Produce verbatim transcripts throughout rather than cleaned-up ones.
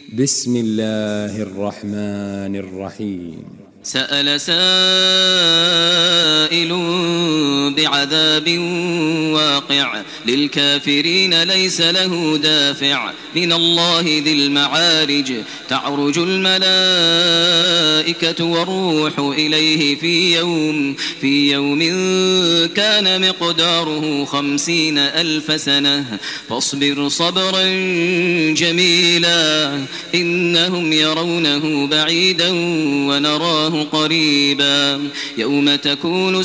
بسم الله الرحمن الرحيم. سأل سائل بعذاب واقع للكافرين ليس له دافع من الله ذي المعارج تعرج الملائكة والروح إليه في يوم في يوم كان مقداره خمسين ألف سنة فاصبر صبرا جميلا إنهم يرونه بعيدا ونراه قريبا يوم تكون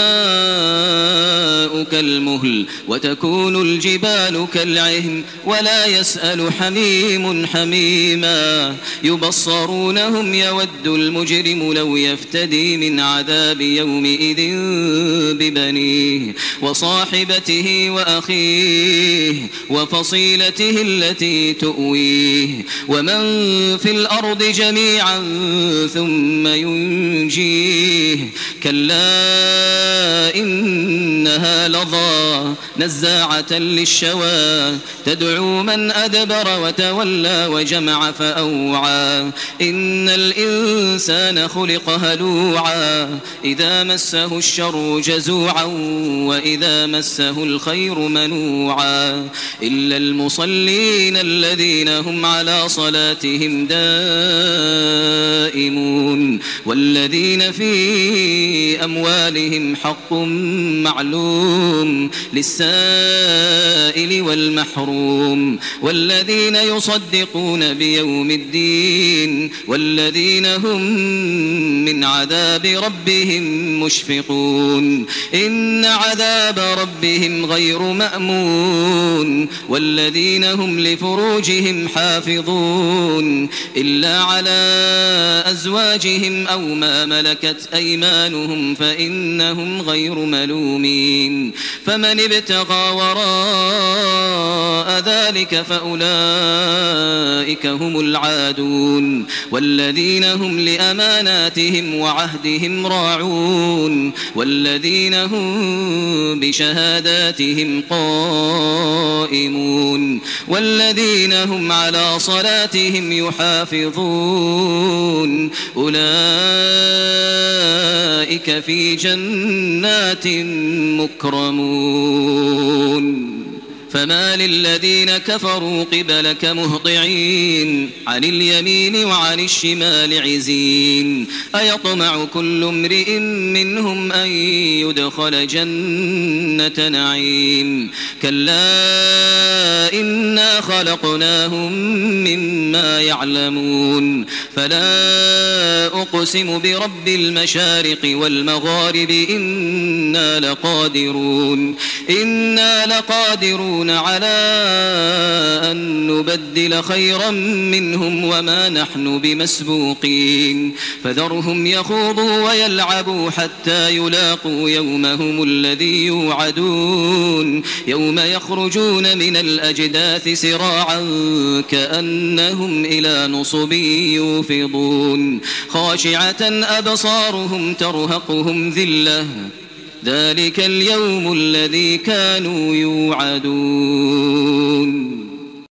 السماء كالمهل وتكون الجبال كالعهن ولا يسأل حميم حميما يبصرونهم يود المجرم لو يفتدي من عذاب يومئذ ببنيه وصاحبته وأخيه وفصيلته التي تؤويه ومن في الأرض جميعا ثم ينجيه كلا إنها لظى نزاعة للشوى تدعو من أدبر وتولى وجمع فأوعى إن الإنسان خلق هلوعا إذا مسه الشر جزوعا وإذا مسه الخير منوعا إلا المصلين الذين هم على صلاتهم دائمون والذين في أموالهم حق معلوم للسائل والمحروم والذين يصدقون بيوم الدين والذين هم من عذاب ربهم مشفقون إن عذاب ربهم غير مأمون والذين هم لفروجهم حافظون إلا على أزواجهم أو ما ملكت أيمانهم فإنهم غير ملومين فمن ابتغى وراء ذلك فأولئك هم العادون والذين هم لأماناتهم وعهدهم راعون والذين هم بشهاداتهم قائمون والذين هم على صلاتهم يحافظون أولئك في جنات مكرمون فما للذين كفروا قبلك مهطعين عن اليمين وعن الشمال عزين أيطمع كل امرئ منهم أن يدخل جنة نعيم كلا إنا خلقناهم مما يعلمون فلا أقسم برب المشارق والمغارب إنا لقادرون إنا لقادرون على أن نبدل خيرا منهم وما نحن بمسبوقين فذرهم يخوضوا ويلعبوا حتى يلاقوا يومهم الذي يوعدون يوم يخرجون من الأجداث سراعا كأنهم إلى نصب يوفضون خاشعة أبصارهم ترهقهم ذلة ذلك اليوم الذي كانوا يوعدون.